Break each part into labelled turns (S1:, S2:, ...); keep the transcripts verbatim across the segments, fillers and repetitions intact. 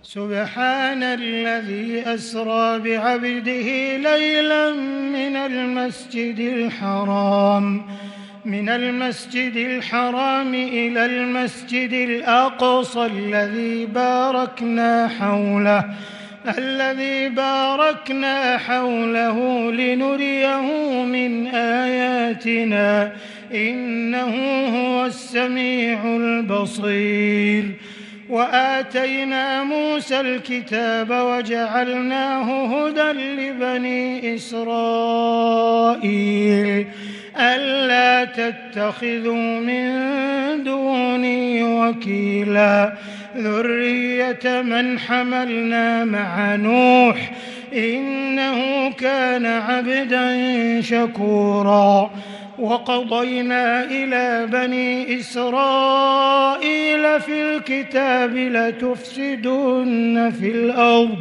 S1: سبحان الذي أسرى بعبده ليلا من المسجد الحرام من المسجد الحرام إلى المسجد الأقصى الذي باركنا حوله الذي باركنا حوله لنريه من آياتنا إنه هو السميع البصير. وآتينا موسى الكتاب وجعلناه هدى لبني إسرائيل ألا تتخذوا من دوني وكيلا ذرية من حملنا مع نوح إنه كان عبدا شكورا. وقضينا إلى بني إسرائيل في الكتاب لتفسدن في الأرض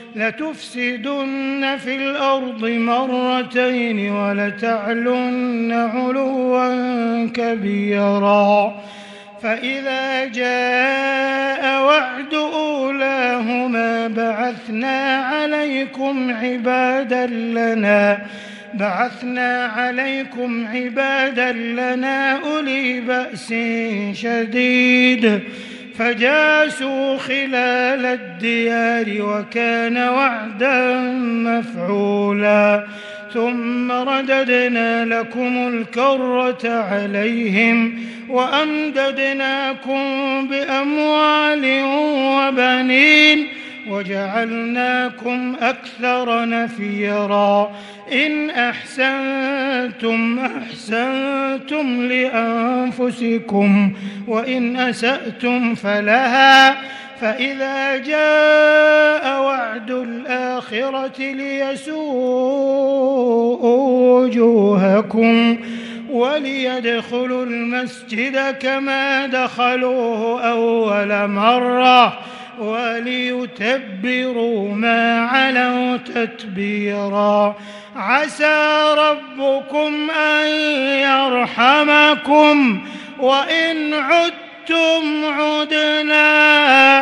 S1: لتفسدن في الأرض مرتين ولتعلن علوا كبيرا. فإذا جاء وعد أولاهما بعثنا عليكم عبادا لنا بعثنا عليكم عبادا لنا أولي بأس شديد فجاسوا خلال الديار وكان وعدا مفعولا. ثم رددنا لكم الكرة عليهم وأمددناكم بأموال وبنين وجعلناكم أكثر نفيرا. إن أحسنتم أحسنتم لأنفسكم وإن أسأتم فلها. فإذا جاء وعد الآخرة ليسوءوا وجوهكم وليدخلوا المسجد كما دخلوه أول مرة وليتبروا ما علوا تتبيرا. عسى ربكم أن يرحمكم وإن عدتم عدنا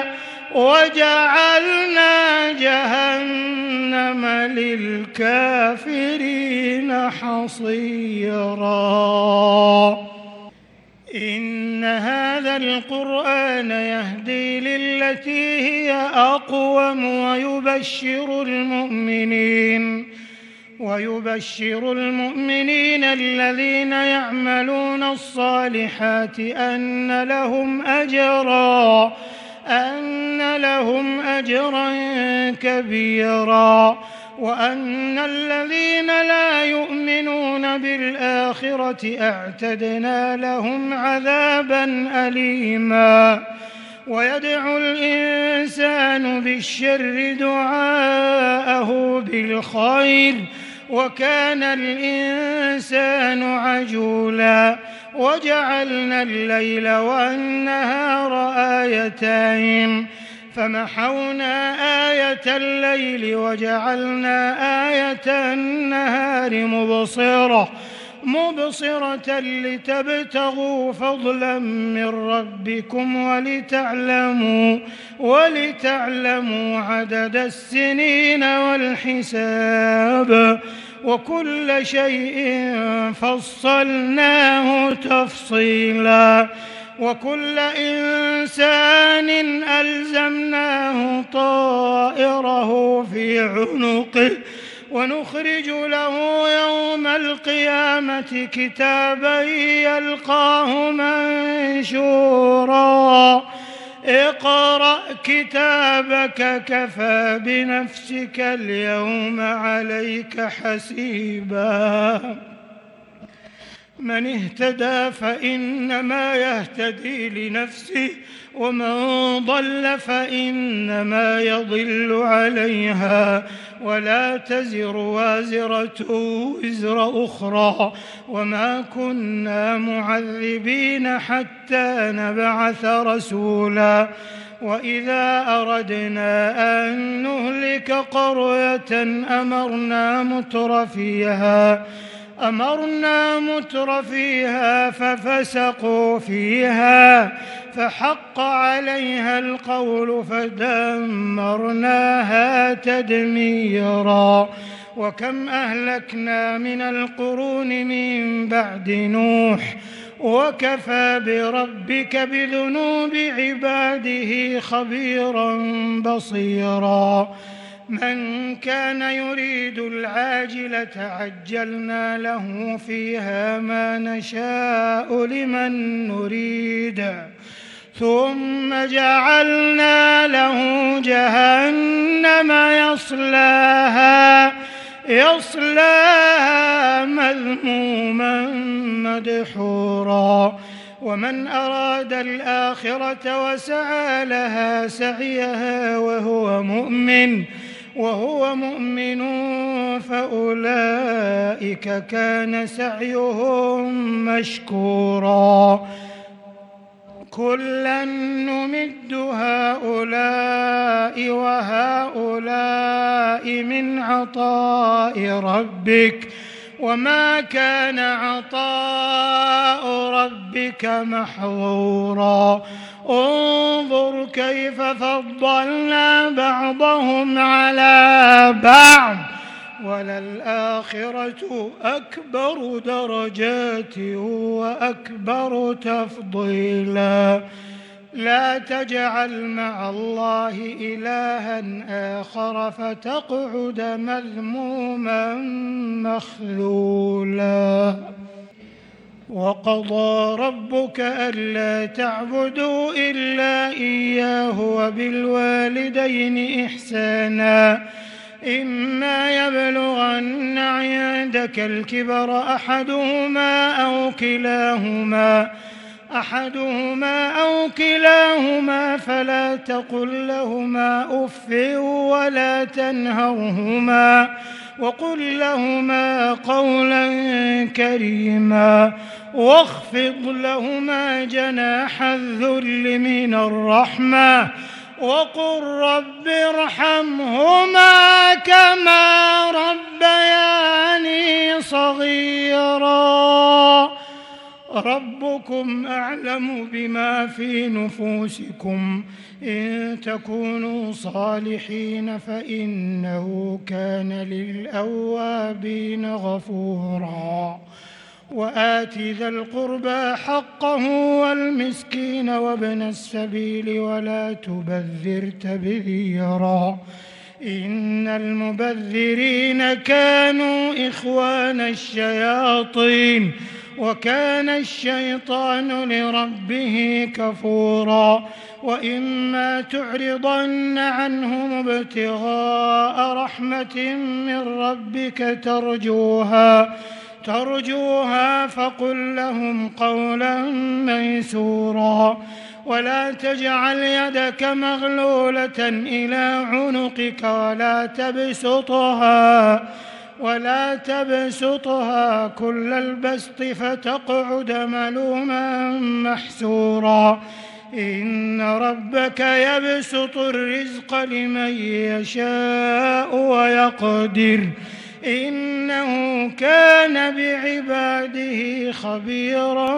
S1: وجعلنا جهنم للكافرين حصيرا. إن هذا القرآن يهدي للتي هي أقوم ويبشر المؤمنين ويبشر المؤمنين الذين يعملون الصالحات أن لهم أجرا أن لهم أجرا كبيرا وأن الذين لا يؤمنون بالآخرة أعتدنا لهم عذابا أليما. ويدعو الإنسان بالشر دعاءه بالخير وكان الإنسان عجولا. وجعلنا الليل والنهار آيتين فمحونا آية الليل وجعلنا آية النهار مبصرة مبصرة لتبتغوا فضلا من ربكم ولتعلموا ولتعلموا عدد السنين والحساب وكل شيء فصلناه تفصيلا. وكل إنسان ألزمناه طائره في عنقه ونخرج له يوم القيامة كتابا يلقاه منشورا. اقرأ كتابك كفى بنفسك اليوم عليك حسيبا. من اهتدى فإنما يهتدي لنفسه ومن ضل فإنما يضل عليها ولا تزر وازرة وزر أخرى وما كنا معذبين حتى نبعث رسولا. وإذا أردنا أن نهلك قرية أمرنا مترفيها أمرنا متر فيها ففسقوا فيها فحق عليها القول فدمرناها تدميرا وكم أهلكنا من القرون من بعد نوح وكفى بربك بذنوب عباده خبيرا بصيرا من كان يريد العاجلة عجلنا له فيها ما نشاء لمن نريد ثم جعلنا له جهنم يصلاها يصلاها مذموما مدحورا ومن أراد الآخرة وسعى لها سعيها وهو مؤمن وهو مؤمن فأولئك كان سعيهم مشكورا كلا نمد هؤلاء وهؤلاء من عطاء ربك وما كان عطاء ربك محظورا انظر كيف فضلنا بعضهم على بعض وللآخرة أكبر درجات وأكبر تفضيلا لا تجعل مع الله إلها آخر فتقعد مذموما مخذولا وقضى ربك ألا تعبدوا إلا إياه وبالوالدين إحسانا إما يبلغن عندك الكبر أحدهما أو كلاهما أحدهما أو كلاهما فلا تقل لهما أف ولا تنهرهما وقل لهما قولا كريما واخفض لهما جناح الذل من الرحمة وقل رب ارحمهما كما ربياني صغيرا ربكم أعلم بما في نفوسكم إن تكونوا صالحين فإنه كان للأوابين غفورا وآت ذا القربى حقه والمسكين وابن السبيل ولا تبذر تبذيرا إن المبذرين كانوا إخوان الشياطين وكان الشيطان لربه كفورا وإما تعرضن عنهم ابتغاء رحمة من ربك ترجوها ترجوها فقل لهم قولا ميسورا ولا تجعل يدك مغلولة إلى عنقك ولا تبسطها ولا تبسطها كل البسط فتقعد ملوما محسورا إن ربك يبسط الرزق لمن يشاء ويقدر إنه كان بعباده خبيرا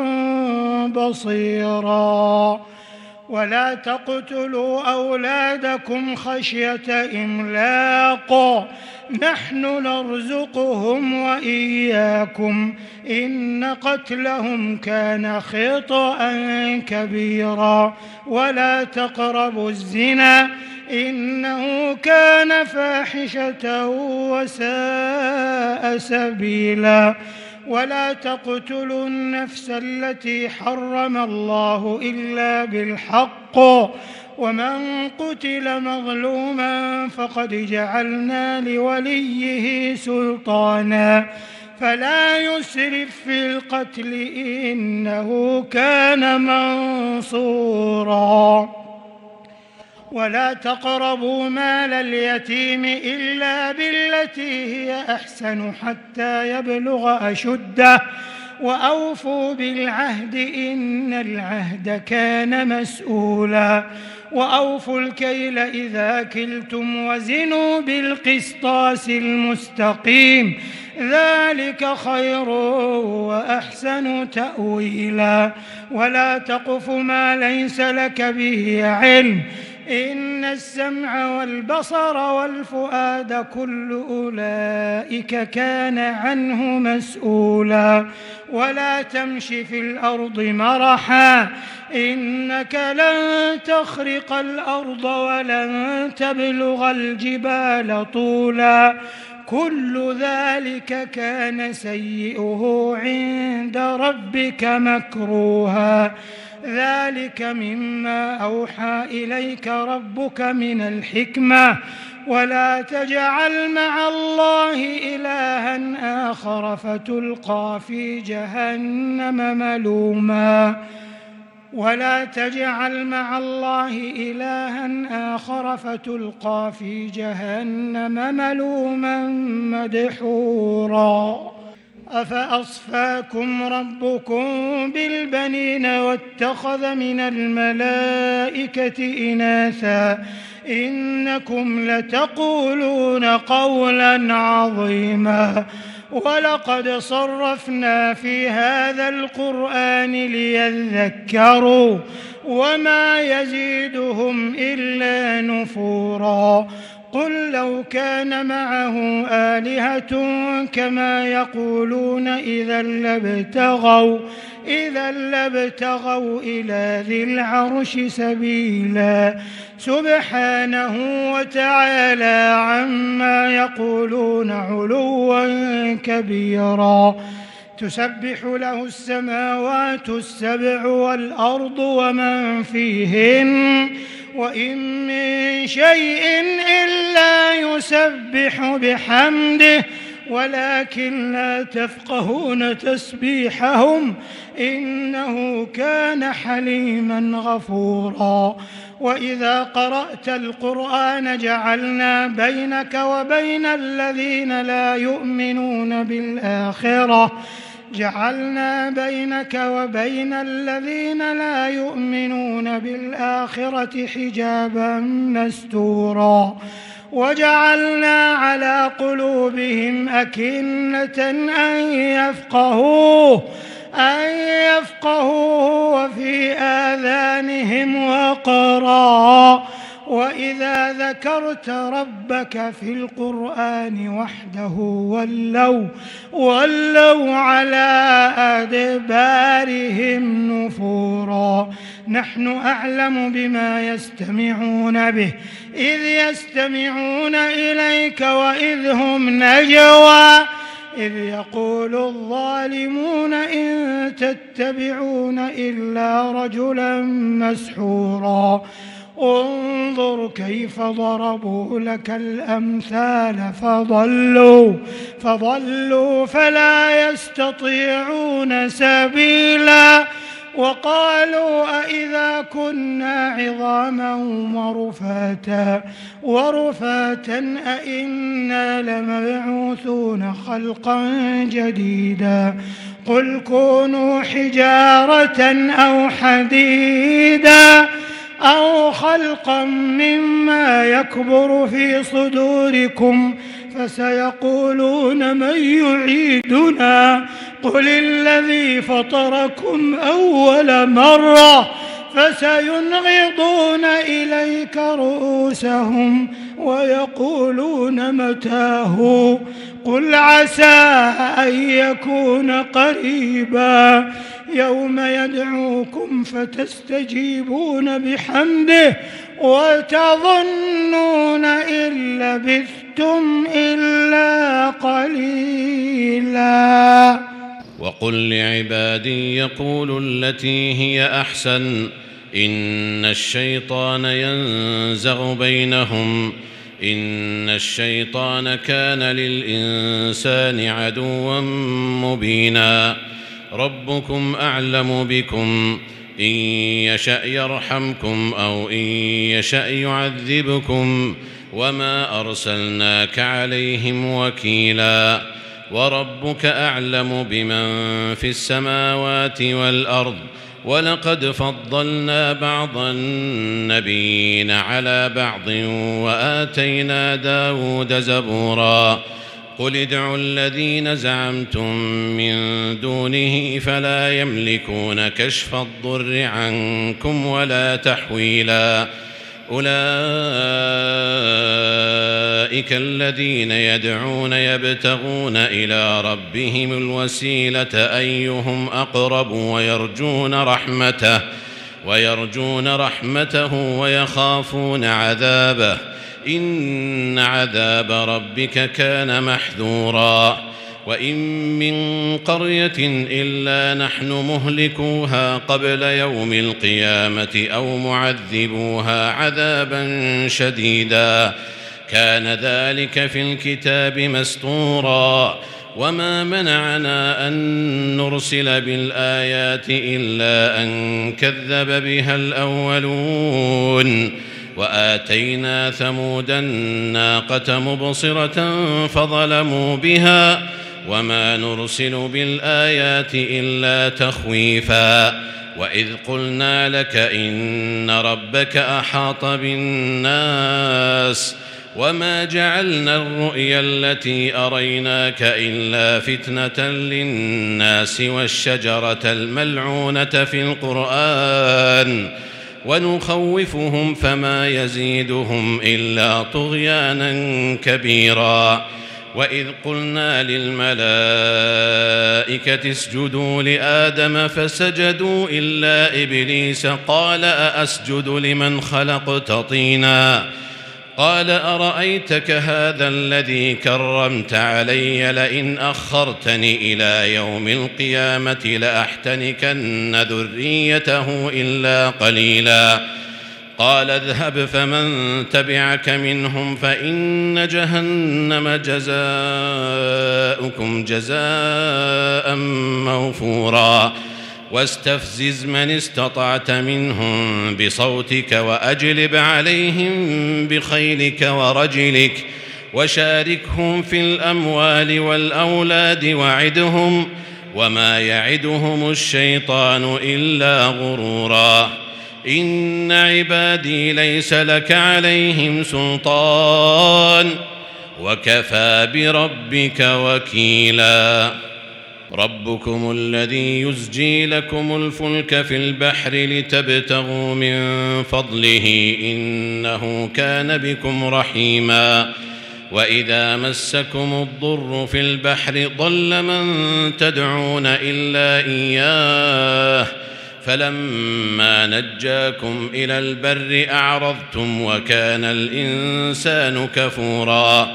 S1: بصيرا ولا تقتلوا أولادكم خشية إملاق نحن نرزقهم وإياكم إن قتلهم كان خطأ كبيرا ولا تقربوا الزنا إنه كان فاحشة وساء سبيلا ولا تقتلوا النفس التي حرم الله إلا بالحق ومن قتل مظلوما فقد جعلنا لوليه سلطانا فلا يسرف في القتل إنه كان منصورا ولا تقربوا مال اليتيم إلا بالتي هي أحسن حتى يبلغ أشده وأوفوا بالعهد إن العهد كان مسؤولا وأوفوا الكيل إذا كلتم وزنوا بالقسطاس المستقيم ذلك خير وأحسن تأويلا ولا تقف ما ليس لك به علم إن السمع والبصر والفؤاد كل أولئك كان عنه مسؤولا ولا تمش في الأرض مرحا إنك لن تخرق الأرض ولن تبلغ الجبال طولا كل ذلك كان سيئه عند ربك مكروها ذلك مما أوحى إليك ربك من الحكمة ولا تجعل مع الله إلها آخر فتلقى في جهنم ملوما ولا تجعل مع الله إلها آخر فتلقى في جهنم ملوما مدحورا أفأصفاكم ربكم بالبنين واتخذ من الملائكة إناثا إنكم لتقولون قولا عظيما ولقد صرفنا في هذا القرآن ليذكروا وما يزيدهم إلا نفورا قل لو كان معه آلهة كما يقولون إذا لابتغوا إذا لابتغوا إلى ذي العرش سبيلا سبحانه وتعالى عما يقولون علوا كبيرا تسبح له السماوات السبع والأرض ومن فيهن وإن من شيء إلا يسبح بحمده ولكن لا تفقهون تسبيحهم إنه كان حليما غفورا وإذا قرأت القرآن جعلنا بينك وبين الذين لا يؤمنون بالآخرة جعلنا بينك وبين الذين لا يؤمنون بالآخرة حجابا مستورا وجعلنا على قلوبهم أكنة أن يفقهوه أن يفقهوه وفي آذانهم وقرا وإذا ذكرت ربك في القرآن وحده ولوا ولوا على أدبارهم نفورا نحن أعلم بما يستمعون به إذ يستمعون إليك وإذ هم نجوى إذ يقول الظالمون إن تتبعون إلا رجلا مسحورا انظر كيف ضربوا لك الأمثال فضلوا فضلوا فلا يستطيعون سبيلا وقالوا أإذا كنا عظاما ورفاتا ورفاتا أإنا لمبعوثون خلقا جديدا قل كونوا حجارة أو حديدا أو خلقا مما يكبر في صدوركم فسيقولون من يعيدنا قل الذي فطركم أول مرة فسينغضون إليك رؤوسهم ويقولون متاه قل عسى أن يكون قريبا يوم يدعوكم فتستجيبون بحمده وتظنون إن لبثتم إلا قليلا
S2: وقل لعبادي يقولوا التي هي أحسن إن الشيطان ينزغ بينهم إن الشيطان كان للإنسان عدوا مبينا ربكم أعلم بكم إن يشأ يرحمكم أو إن يشأ يعذبكم وما أرسلناك عليهم وكيلا وربك أعلم بمن في السماوات والأرض ولقد فضلنا بعض النبيين على بعض وآتينا داود زبورا قل ادعوا الذين زعمتم من دونه فلا يملكون كشف الضر عنكم ولا تحويلا أولئك الذين يدعون يبتغون إلى ربهم الوسيلة أيهم أقرب ويرجون رحمته ويرجون رحمته ويخافون عذابه إن عذاب ربك كان محذورا وإن من قرية إلا نحن مهلكوها قبل يوم القيامة أو معذبوها عذابا شديدا كان ذلك في الكتاب مسطورا وما منعنا أن نرسل بالآيات إلا أن كذب بها الأولون وآتينا ثمود الناقة مبصرة فظلموا بها وما نرسل بالآيات إلا تخويفا وإذ قلنا لك إن ربك أحاط بالناس وما جعلنا الرؤيا التي أريناك إلا فتنة للناس والشجرة الملعونة في القرآن ونخوفهم فما يزيدهم إلا طغيانا كبيرا وإذ قلنا للملائكة اسجدوا لآدم فسجدوا إلا إبليس قال أأسجد لمن خلقت طينا قال أرأيتك هذا الذي كرمت علي لئن أخرتني إلى يوم القيامة لأحتنكن ذريته إلا قليلا قال اذهب فمن تبعك منهم فإن جهنم جزاؤكم جزاء موفورا واستفزز من استطعت منهم بصوتك وأجلب عليهم بخيلك ورجلك وشاركهم في الأموال والأولاد وعدهم وما يعدهم الشيطان إلا غرورا إن عبادي ليس لك عليهم سلطان وكفى بربك وكيلا ربكم الذي يزجي لكم الفلك في البحر لتبتغوا من فضله إنه كان بكم رحيما وإذا مسكم الضر في البحر ضل من تدعون إلا إياه فلما نجاكم إلى البر أعرضتم وكان الإنسان كفورا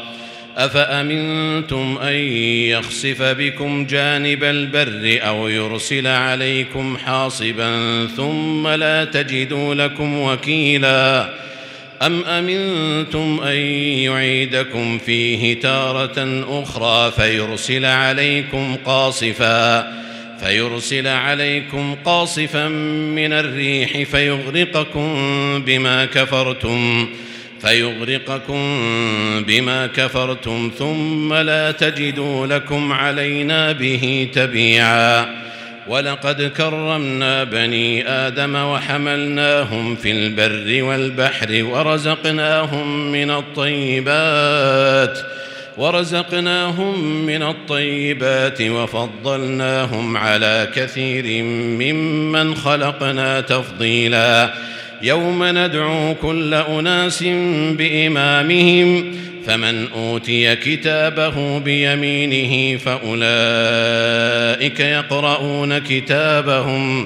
S2: أفأمنتم أن يخسف بكم جانب البر أو يرسل عليكم حاصبا ثم لا تجدوا لكم وكيلا أم أمنتم أن يعيدكم فيه تارة أخرى فيرسل عليكم قاصفا فيرسل عليكم قاصفا من الريح فيغرقكم بما كفرتم فيغرقكم بما كفرتم ثم لا تجدوا لكم علينا به تبيعا ولقد كرمنا بني آدم وحملناهم في البر والبحر ورزقناهم من الطيبات ورزقناهم من الطيبات وفضلناهم على كثير ممن خلقنا تفضيلا يوم ندعو كل أناس بإمامهم فمن أوتي كتابه بيمينه فأولئك يقرؤون كتابهم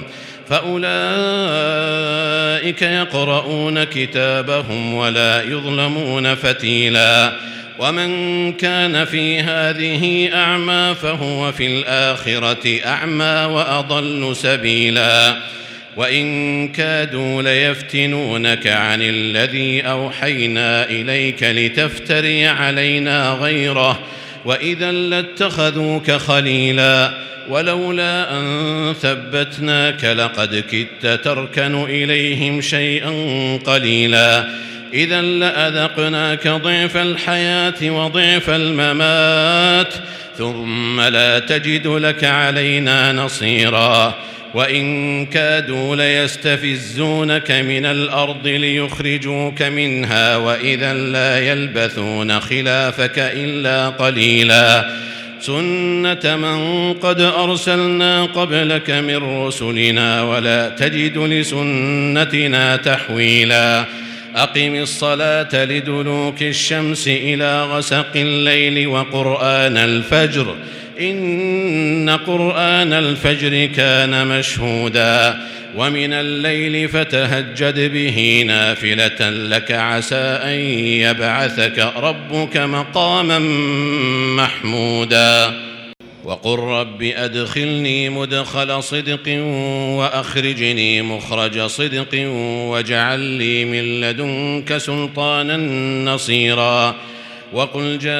S2: فأولئك يقرؤون كتابهم ولا يظلمون فتيلا ومن كان في هذه أعمى فهو في الآخرة أعمى وأضل سبيلا وإن كادوا ليفتنونك عن الذي أوحينا إليك لتفتري علينا غيره وإذا لاتخذوك خليلا ولولا أن ثبتناك لقد كدت تركن إليهم شيئا قليلا إذا لأذقناك ضعف الحياة وضعف الممات ثم لا تجد لك علينا نصيرا وإن كادوا ليستفزونك من الأرض ليخرجوك منها وإذا لا يلبثون خلافك إلا قليلا سنة من قد أرسلنا قبلك من رسلنا ولا تجد لسنتنا تحويلا أقم الصلاة لدلوك الشمس إلى غسق الليل وقرآن الفجر إن قرآن الفجر كان مشهودا ومن الليل فتهجد به نافلة لك عسى أن يبعثك ربك مقاما محمودا وقل رب أدخلني مدخل صدق وأخرجني مخرج صدق واجعل لي من لدنك سلطانا نصيرا وقل جاء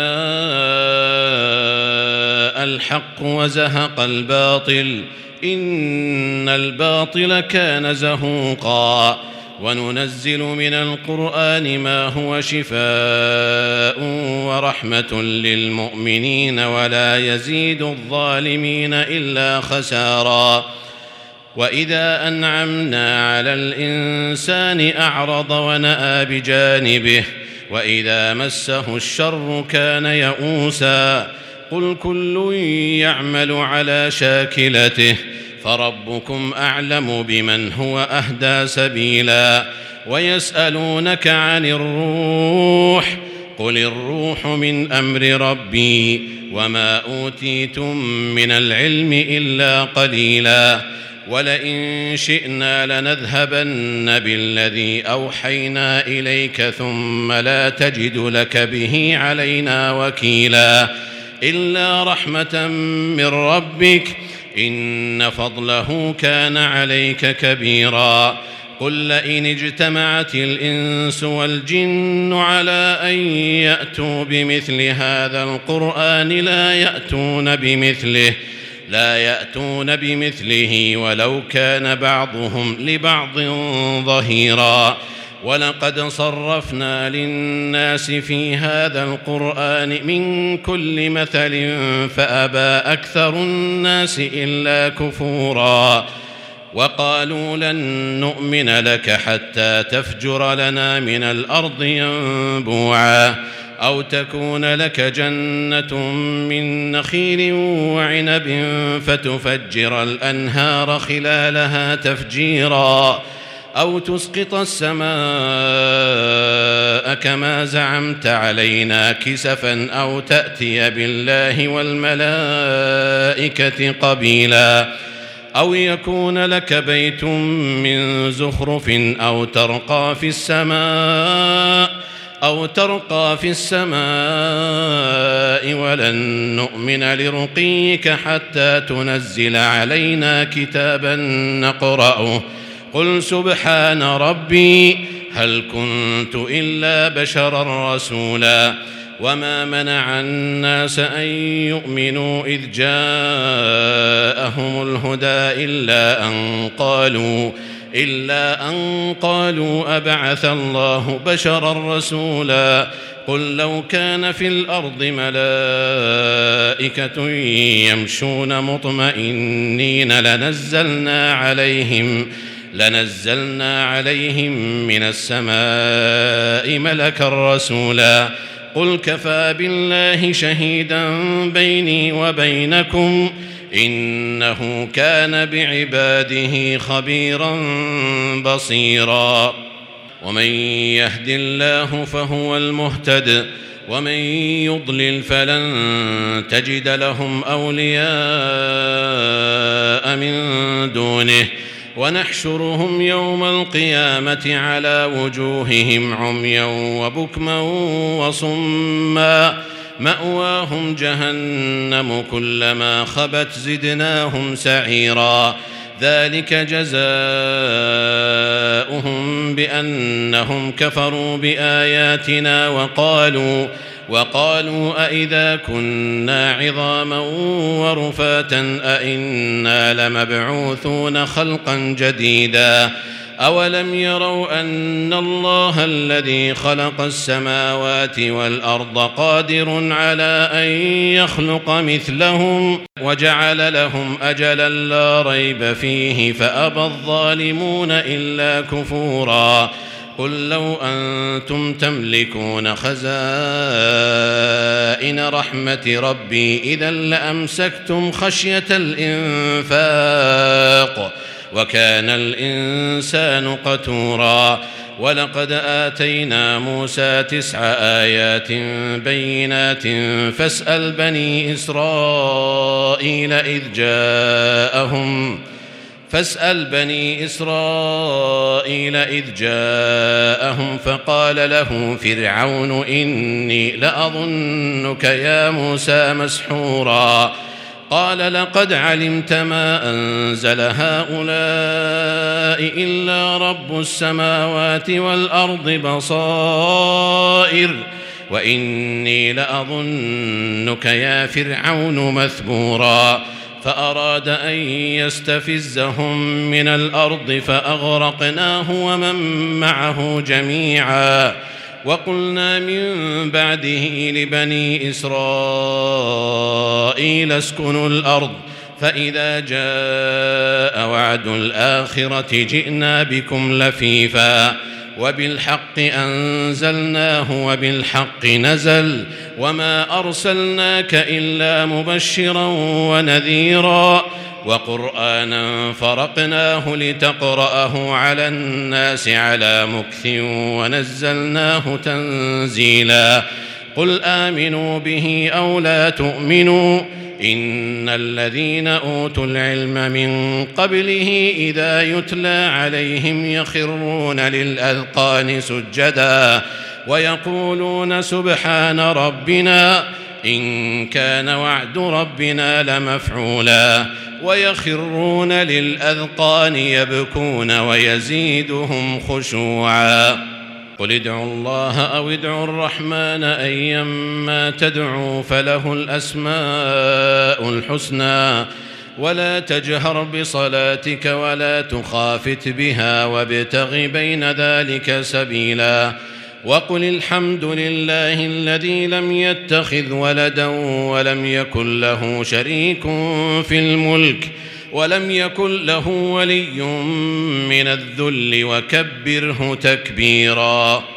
S2: الحق وزهق الباطل إن الباطل كان زهوقا وننزل من القرآن ما هو شفاء ورحمة للمؤمنين ولا يزيد الظالمين إلا خسارا وإذا أنعمنا على الإنسان أعرض ونأى بجانبه وإذا مسه الشر كان يئوسا قل كل يعمل على شاكلته فربكم أعلم بمن هو أهدى سبيلا ويسألونك عن الروح قل الروح من أمر ربي وما أوتيتم من العلم إلا قليلا ولئن شئنا لنذهبن بالذي أوحينا إليك ثم لا تجد لك به علينا وكيلا إلا رحمة من ربك إن فضله كان عليك كبيرا قل لئن اجتمعت الإنس والجن على أن يأتوا بمثل هذا القرآن لا يأتون بمثله لا يأتون بمثله ولو كان بعضهم لبعض ظهيرا ولقد صرفنا للناس في هذا القرآن من كل مثل فأبى أكثر الناس إلا كفورا وقالوا لن نؤمن لك حتى تفجر لنا من الأرض ينبوعا أو تكون لك جنة من نخيل وعنب فتفجر الأنهار خلالها تفجيرا أو تسقط السماء كما زعمت علينا كسفا أو تأتي بالله والملائكة قبيلا أو يكون لك بيت من زخرف أو ترقى في السماء أو ترقى في السماء ولن نؤمن لرقيك حتى تنزل علينا كتابا نقرأه قل سبحان ربي هل كنت إلا بشرا رسولا وما منع الناس أن يؤمنوا إذ جاءهم الهدى إلا أن قالوا إلا أن قالوا أبعث الله بشرا رسولا قل لو كان في الأرض ملائكة يمشون مطمئنين لنزلنا عليهم لنزلنا عليهم من السماء ملكا رسولا قل كفى بالله شهيدا بيني وبينكم إنه كان بعباده خبيرا بصيرا ومن يهد الله فهو المهتد ومن يضلل فلن تجد لهم أولياء من دونه ونحشرهم يوم القيامة على وجوههم عميا وبكما وصما مأواهم جهنم كلما خبت زدناهم سعيرا ذلك جزاؤهم بأنهم كفروا بآياتنا وقالوا وقالوا أئذا كنا عظاما ورفاتا أئنا لمبعوثون خلقا جديدا أولم يروا أن الله الذي خلق السماوات والأرض قادر على أن يخلق مثلهم وجعل لهم أجلا لا ريب فيه فأبى الظالمون إلا كفورا قل لو أنتم تملكون خزائن رحمة ربي إذا لأمسكتم خشية الإنفاق وكان الإنسان قتورا ولقد آتينا موسى تسع آيات بينات فاسأل بني إسرائيل إذ جاءهم فاسأل بني إسرائيل إذ جاءهم فقال له فرعون إني لأظنك يا موسى مسحورا قال لقد علمت ما أنزل هؤلاء إلا رب السماوات والأرض بصائر وإني لأظنك يا فرعون مثبورا فأراد أن يستفزهم من الأرض فأغرقناه ومن معه جميعا وقلنا من بعده لبني إسرائيل اسكنوا الأرض فإذا جاء وعد الآخرة جئنا بكم لفيفا وبالحق أنزلناه وبالحق نزل وما أرسلناك إلا مبشرا ونذيرا وقرآنا فرقناه لتقرأه على الناس على مكث ونزلناه تنزيلا قل آمنوا به أو لا تؤمنوا إن الذين أوتوا العلم من قبله إذا يتلى عليهم يخرون للأذقان سجدا ويقولون سبحان ربنا إن كان وعد ربنا لمفعولا ويخرون للأذقان يبكون ويزيدهم خشوعا قل ادعوا الله أو ادعوا الرحمن أيما تدعوا فله الأسماء الحسنى ولا تجهر بصلاتك ولا تخافت بها وابتغ بين ذلك سبيلا وقل الحمد لله الذي لم يتخذ ولدا ولم يكن له شريك في الملك ولم يكن له ولي من الذل وكبره تكبيرا.